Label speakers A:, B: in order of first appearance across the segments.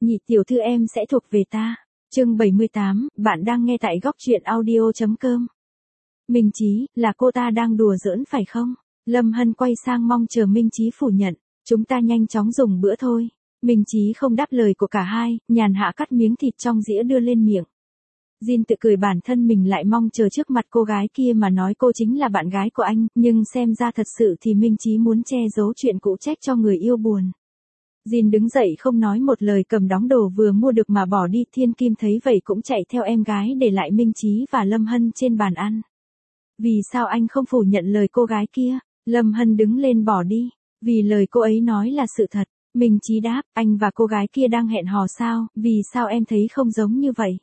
A: nhị tiểu thư em sẽ thuộc về ta. Chương 78, bạn đang nghe tại góc truyện audio.com. Minh Chí, là cô ta đang đùa giỡn phải không? Lâm Hân quay sang mong chờ Minh Chí phủ nhận. Chúng ta nhanh chóng dùng bữa thôi. Minh Chí không đáp lời của cả hai, nhàn hạ cắt miếng thịt trong dĩa đưa lên miệng. Jin tự cười bản thân mình lại mong chờ trước mặt cô gái kia mà nói cô chính là bạn gái của anh, nhưng xem ra thật sự thì Minh Chí muốn che giấu chuyện cũ trách cho người yêu buồn. Jin đứng dậy không nói một lời cầm đóng đồ vừa mua được mà bỏ đi. Thiên Kim thấy vậy cũng chạy theo em gái để lại Minh Chí và Lâm Hân trên bàn ăn. Vì sao anh không phủ nhận lời cô gái kia? Lâm Hân đứng lên bỏ đi. Vì lời cô ấy nói là sự thật. Minh Chí đáp, anh và cô gái kia đang hẹn hò sao, vì sao em thấy không giống như vậy?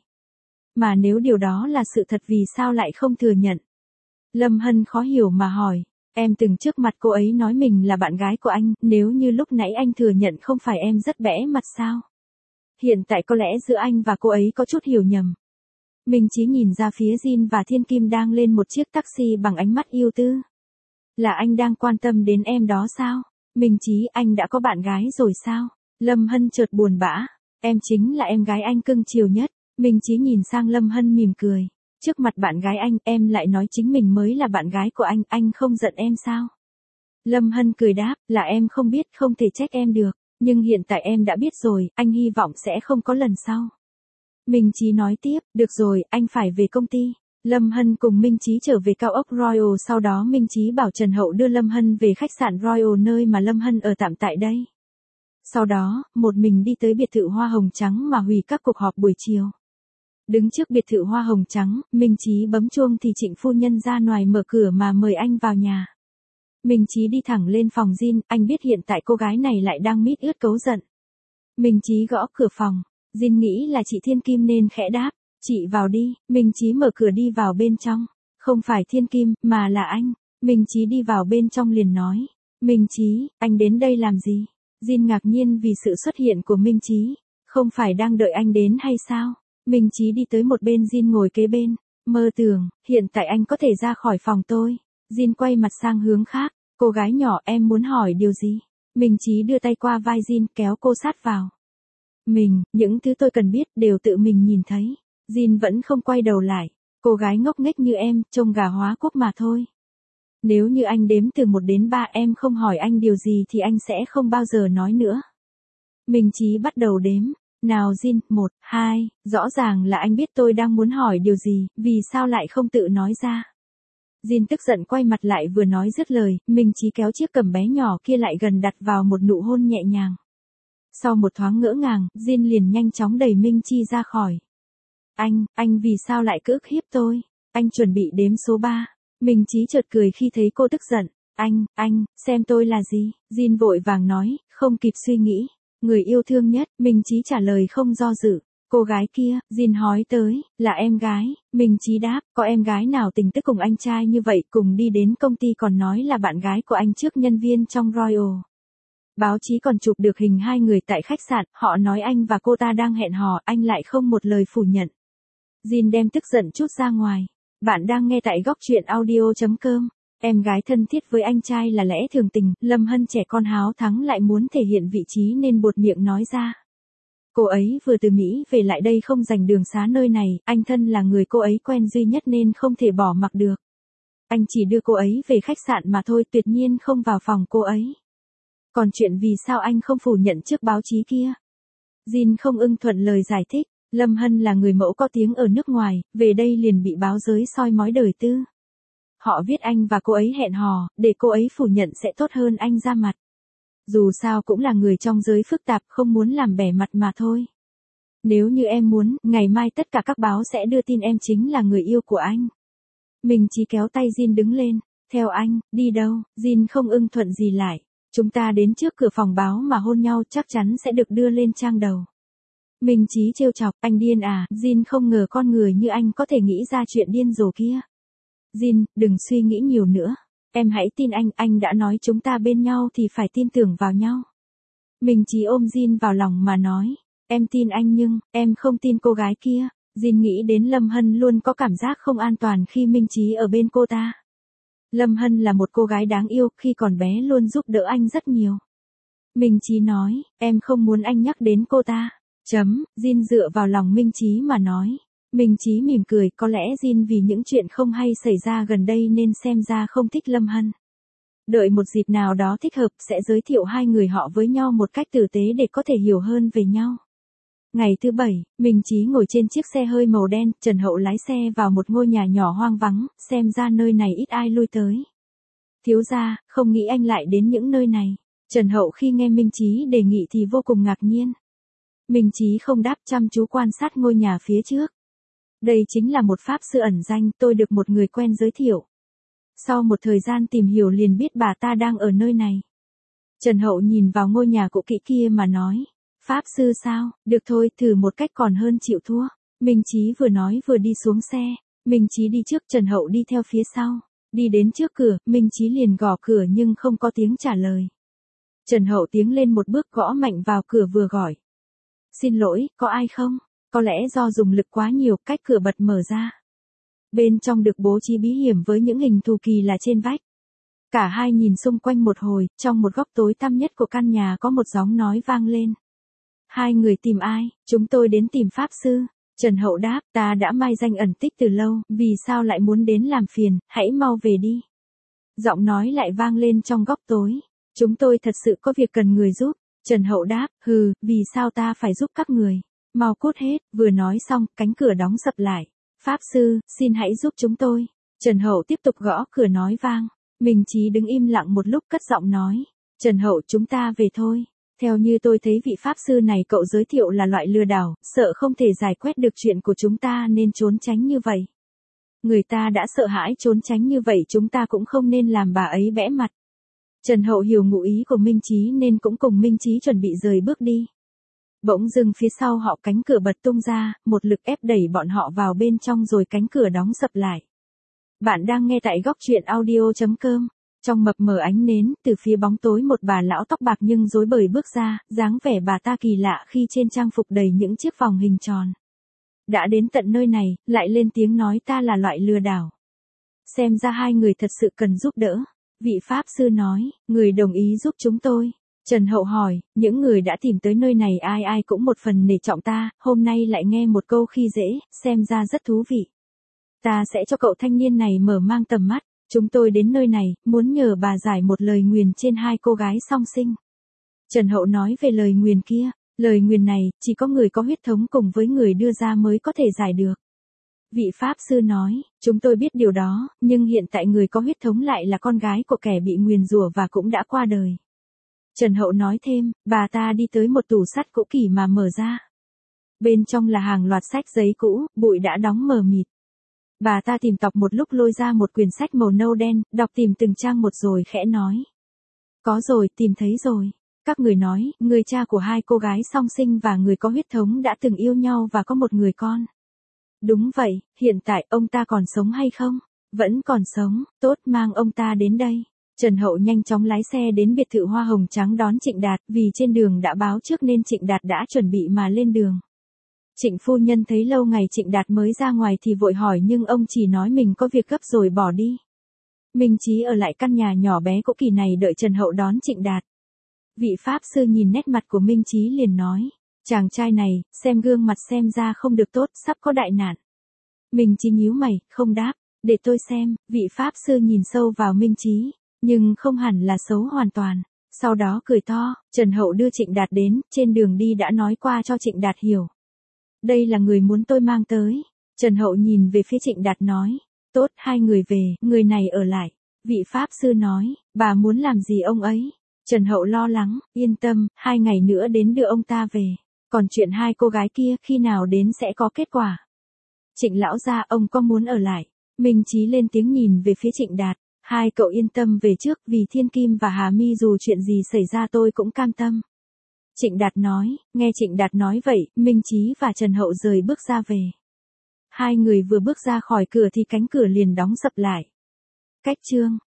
A: Mà nếu điều đó là sự thật vì sao lại không thừa nhận? Lâm Hân khó hiểu mà hỏi, em từng trước mặt cô ấy nói mình là bạn gái của anh, nếu như lúc nãy anh thừa nhận không phải em rất bẽ mặt sao? Hiện tại có lẽ giữa anh và cô ấy có chút hiểu nhầm. Minh Chí nhìn ra phía Jin và Thiên Kim đang lên một chiếc taxi bằng ánh mắt yêu tư. Là anh đang quan tâm đến em đó sao? Minh Chí, anh đã có bạn gái rồi sao? Lâm Hân chợt buồn bã, em chính là em gái anh cưng chiều nhất. Minh Chí nhìn sang Lâm Hân mỉm cười. Trước mặt bạn gái anh, em lại nói chính mình mới là bạn gái của anh không giận em sao? Lâm Hân cười đáp, là em không biết không thể trách em được, nhưng hiện tại em đã biết rồi, anh hy vọng sẽ không có lần sau. Minh Chí nói tiếp, được rồi, anh phải về công ty. Lâm Hân cùng Minh Chí trở về cao ốc Royal, sau đó Minh Chí bảo Trần Hậu đưa Lâm Hân về khách sạn Royal nơi mà Lâm Hân ở tạm tại đây. Sau đó, một mình đi tới biệt thự hoa hồng trắng mà hủy các cuộc họp buổi chiều. Đứng trước biệt thự hoa hồng trắng, Minh Chí bấm chuông thì Trịnh phu nhân ra ngoài mở cửa mà mời anh vào nhà. Minh Chí đi thẳng lên phòng Jin, anh biết hiện tại cô gái này lại đang mít ướt cấu giận. Minh Chí gõ cửa phòng, Jin nghĩ là chị Thiên Kim nên khẽ đáp, chị vào đi. Minh Chí mở cửa đi vào bên trong, không phải Thiên Kim, mà là anh. Minh Chí đi vào bên trong liền nói, Minh Chí, anh đến đây làm gì? Jin ngạc nhiên vì sự xuất hiện của Minh Chí, không phải đang đợi anh đến hay sao? Minh Chí đi tới một bên Jin ngồi kế bên, mơ tưởng, hiện tại anh có thể ra khỏi phòng tôi. Jin quay mặt sang hướng khác, cô gái nhỏ em muốn hỏi điều gì? Minh Chí đưa tay qua vai Jin kéo cô sát vào. Những thứ tôi cần biết đều tự mình nhìn thấy. Jin vẫn không quay đầu lại, cô gái ngốc nghếch như em, trông gà hóa quốc mà thôi. Nếu như anh đếm từ 1 đến 3 em không hỏi anh điều gì thì anh sẽ không bao giờ nói nữa. Minh Chí bắt đầu đếm. Nào Jin, 1, 2, rõ ràng là anh biết tôi đang muốn hỏi điều gì, vì sao lại không tự nói ra. Jin tức giận quay mặt lại vừa nói dứt lời, Minh Chí kéo chiếc cằm bé nhỏ kia lại gần đặt vào một nụ hôn nhẹ nhàng. Sau một thoáng ngỡ ngàng, Jin liền nhanh chóng đẩy Minh Chí ra khỏi. Anh vì sao lại cưỡng hiếp tôi? Anh chuẩn bị đếm số 3. Minh Chí chợt cười khi thấy cô tức giận. Anh, xem tôi là gì? Jin vội vàng nói, không kịp suy nghĩ. Người yêu thương nhất, Minh Chí trả lời không do dự. Cô gái kia, Jin hỏi tới, là em gái. Minh Chí đáp, có em gái nào tình tức cùng anh trai như vậy, cùng đi đến công ty còn nói là bạn gái của anh trước nhân viên trong Royal. Báo chí còn chụp được hình hai người tại khách sạn, họ nói anh và cô ta đang hẹn hò, anh lại không một lời phủ nhận. Jin đem tức giận trút ra ngoài. Bạn đang nghe tại góc truyện audio.com. Em gái thân thiết với anh trai là lẽ thường tình, Lâm Hân trẻ con háo thắng lại muốn thể hiện vị trí nên buột miệng nói ra. Cô ấy vừa từ Mỹ về lại đây không dành đường xá nơi này, anh thân là người cô ấy quen duy nhất nên không thể bỏ mặc được. Anh chỉ đưa cô ấy về khách sạn mà thôi, tuyệt nhiên không vào phòng cô ấy. Còn chuyện vì sao anh không phủ nhận trước báo chí kia? Jin không ưng thuận lời giải thích, Lâm Hân là người mẫu có tiếng ở nước ngoài, về đây liền bị báo giới soi mói đời tư. Họ viết anh và cô ấy hẹn hò, để cô ấy phủ nhận sẽ tốt hơn anh ra mặt. Dù sao cũng là người trong giới phức tạp, không muốn làm bẻ mặt mà thôi. Nếu như em muốn, ngày mai tất cả các báo sẽ đưa tin em chính là người yêu của anh. Minh Chí kéo tay Jin đứng lên, theo anh, đi đâu? Jin không ưng thuận gì lại. Chúng ta đến trước cửa phòng báo mà hôn nhau chắc chắn sẽ được đưa lên trang đầu. Minh Chí trêu chọc, anh điên à? Jin không ngờ con người như anh có thể nghĩ ra chuyện điên rồ kia. Jin, đừng suy nghĩ nhiều nữa. Em hãy tin anh đã nói chúng ta bên nhau thì phải tin tưởng vào nhau. Minh Chí ôm Jin vào lòng mà nói, em tin anh nhưng, em không tin cô gái kia. Jin nghĩ đến Lâm Hân luôn có cảm giác không an toàn khi Minh Chí ở bên cô ta. Lâm Hân là một cô gái đáng yêu, khi còn bé luôn giúp đỡ anh rất nhiều. Minh Chí nói, em không muốn anh nhắc đến cô ta. Jin dựa vào lòng Minh Chí mà nói. Minh Chí mỉm cười, có lẽ Jin vì những chuyện không hay xảy ra gần đây nên xem ra không thích Lâm Hân. Đợi một dịp nào đó thích hợp sẽ giới thiệu hai người họ với nhau một cách tử tế để có thể hiểu hơn về nhau. Ngày thứ bảy, Minh Chí ngồi trên chiếc xe hơi màu đen, Trần Hậu lái xe vào một ngôi nhà nhỏ hoang vắng, xem ra nơi này ít ai lui tới. Thiếu gia, không nghĩ anh lại đến những nơi này. Trần Hậu khi nghe Minh Chí đề nghị thì vô cùng ngạc nhiên. Minh Chí không đáp, chăm chú quan sát ngôi nhà phía trước. Đây chính là một pháp sư ẩn danh, tôi được một người quen giới thiệu. Sau một thời gian tìm hiểu liền biết bà ta đang ở nơi này. Trần Hậu nhìn vào ngôi nhà cũ kỹ kia mà nói. Pháp sư sao, được thôi, thử một cách còn hơn chịu thua. Minh Chí vừa nói vừa đi xuống xe. Minh Chí đi trước, Trần Hậu đi theo phía sau. Đi đến trước cửa, Minh Chí liền gõ cửa nhưng không có tiếng trả lời. Trần Hậu tiến lên một bước gõ mạnh vào cửa vừa gọi. Xin lỗi, có ai không? Có lẽ do dùng lực quá nhiều, cách cửa bật mở ra. Bên trong được bố trí bí hiểm với những hình thù kỳ lạ trên vách. Cả hai nhìn xung quanh một hồi, trong một góc tối tăm nhất của căn nhà có một giọng nói vang lên. Hai người tìm ai? Chúng tôi đến tìm pháp sư. Trần Hậu đáp, ta đã mai danh ẩn tích từ lâu, vì sao lại muốn đến làm phiền, hãy mau về đi. Giọng nói lại vang lên trong góc tối. Chúng tôi thật sự có việc cần người giúp. Trần Hậu đáp, vì sao ta phải giúp các người? Mau cút hết, vừa nói xong, cánh cửa đóng sập lại. Pháp sư, xin hãy giúp chúng tôi. Trần Hậu tiếp tục gõ cửa nói vang. Minh Chí đứng im lặng một lúc cất giọng nói. Trần Hậu, chúng ta về thôi. Theo như tôi thấy vị pháp sư này cậu giới thiệu là loại lừa đảo, sợ không thể giải quyết được chuyện của chúng ta nên trốn tránh như vậy. Người ta đã sợ hãi trốn tránh như vậy chúng ta cũng không nên làm bà ấy bẽ mặt. Trần Hậu hiểu ngụ ý của Minh Chí nên cũng cùng Minh Chí chuẩn bị rời bước đi. Bỗng dưng phía sau họ cánh cửa bật tung ra, một lực ép đẩy bọn họ vào bên trong rồi cánh cửa đóng sập lại. Bạn đang nghe tại góc truyện audio.com. Trong mập mờ ánh nến, từ phía bóng tối một bà lão tóc bạc nhưng rối bời bước ra, dáng vẻ bà ta kỳ lạ khi trên trang phục đầy những chiếc vòng hình tròn. Đã đến tận nơi này, lại lên tiếng nói ta là loại lừa đảo. Xem ra hai người thật sự cần giúp đỡ. Vị pháp sư nói, người đồng ý giúp chúng tôi. Trần Hậu hỏi, những người đã tìm tới nơi này ai ai cũng một phần nể trọng ta, hôm nay lại nghe một câu khi dễ, xem ra rất thú vị. Ta sẽ cho cậu thanh niên này mở mang tầm mắt. Chúng tôi đến nơi này, muốn nhờ bà giải một lời nguyền trên hai cô gái song sinh. Trần Hậu nói về lời nguyền kia, lời nguyền này, chỉ có người có huyết thống cùng với người đưa ra mới có thể giải được. Vị pháp sư nói, chúng tôi biết điều đó, nhưng hiện tại người có huyết thống lại là con gái của kẻ bị nguyền rủa và cũng đã qua đời. Trần Hậu nói thêm, bà ta đi tới một tủ sắt cũ kỹ mà mở ra. Bên trong là hàng loạt sách giấy cũ, bụi đã đóng mờ mịt. Bà ta tìm tòi một lúc lôi ra một quyển sách màu nâu đen, đọc tìm từng trang một rồi khẽ nói. Có rồi, tìm thấy rồi. Các người nói, người cha của hai cô gái song sinh và người có huyết thống đã từng yêu nhau và có một người con. Đúng vậy, hiện tại ông ta còn sống hay không? Vẫn còn sống, tốt mang ông ta đến đây. Trần Hậu nhanh chóng lái xe đến biệt thự hoa hồng trắng đón Trịnh Đạt, vì trên đường đã báo trước nên Trịnh Đạt đã chuẩn bị mà lên đường. Trịnh phu nhân thấy lâu ngày Trịnh Đạt mới ra ngoài thì vội hỏi nhưng ông chỉ nói mình có việc gấp rồi bỏ đi. Minh Chí ở lại căn nhà nhỏ bé cũ kỹ này đợi Trần Hậu đón Trịnh Đạt. Vị pháp sư nhìn nét mặt của Minh Chí liền nói, chàng trai này, xem gương mặt xem ra không được tốt, sắp có đại nạn. Minh Chí nhíu mày, không đáp, để tôi xem, vị pháp sư nhìn sâu vào Minh Chí, nhưng không hẳn là xấu hoàn toàn. Sau đó cười to, Trần Hậu đưa Trịnh Đạt đến, trên đường đi đã nói qua cho Trịnh Đạt hiểu. Đây là người muốn tôi mang tới. Trần Hậu nhìn về phía Trịnh Đạt nói, tốt, hai người về, người này ở lại. Vị pháp sư nói, bà muốn làm gì ông ấy? Trần Hậu lo lắng, yên tâm, 2 ngày nữa đến đưa ông ta về. Còn chuyện hai cô gái kia khi nào đến sẽ có kết quả. Trịnh lão gia, ông có muốn ở lại? Minh Chí lên tiếng nhìn về phía Trịnh Đạt, hai cậu yên tâm về trước, vì Thiên Kim và Hà Mi dù chuyện gì xảy ra tôi cũng cam tâm. Trịnh Đạt nói, nghe Trịnh Đạt nói vậy, Minh Chí và Trần Hậu rời bước ra về. Hai người vừa bước ra khỏi cửa thì cánh cửa liền đóng sập lại. Cách chương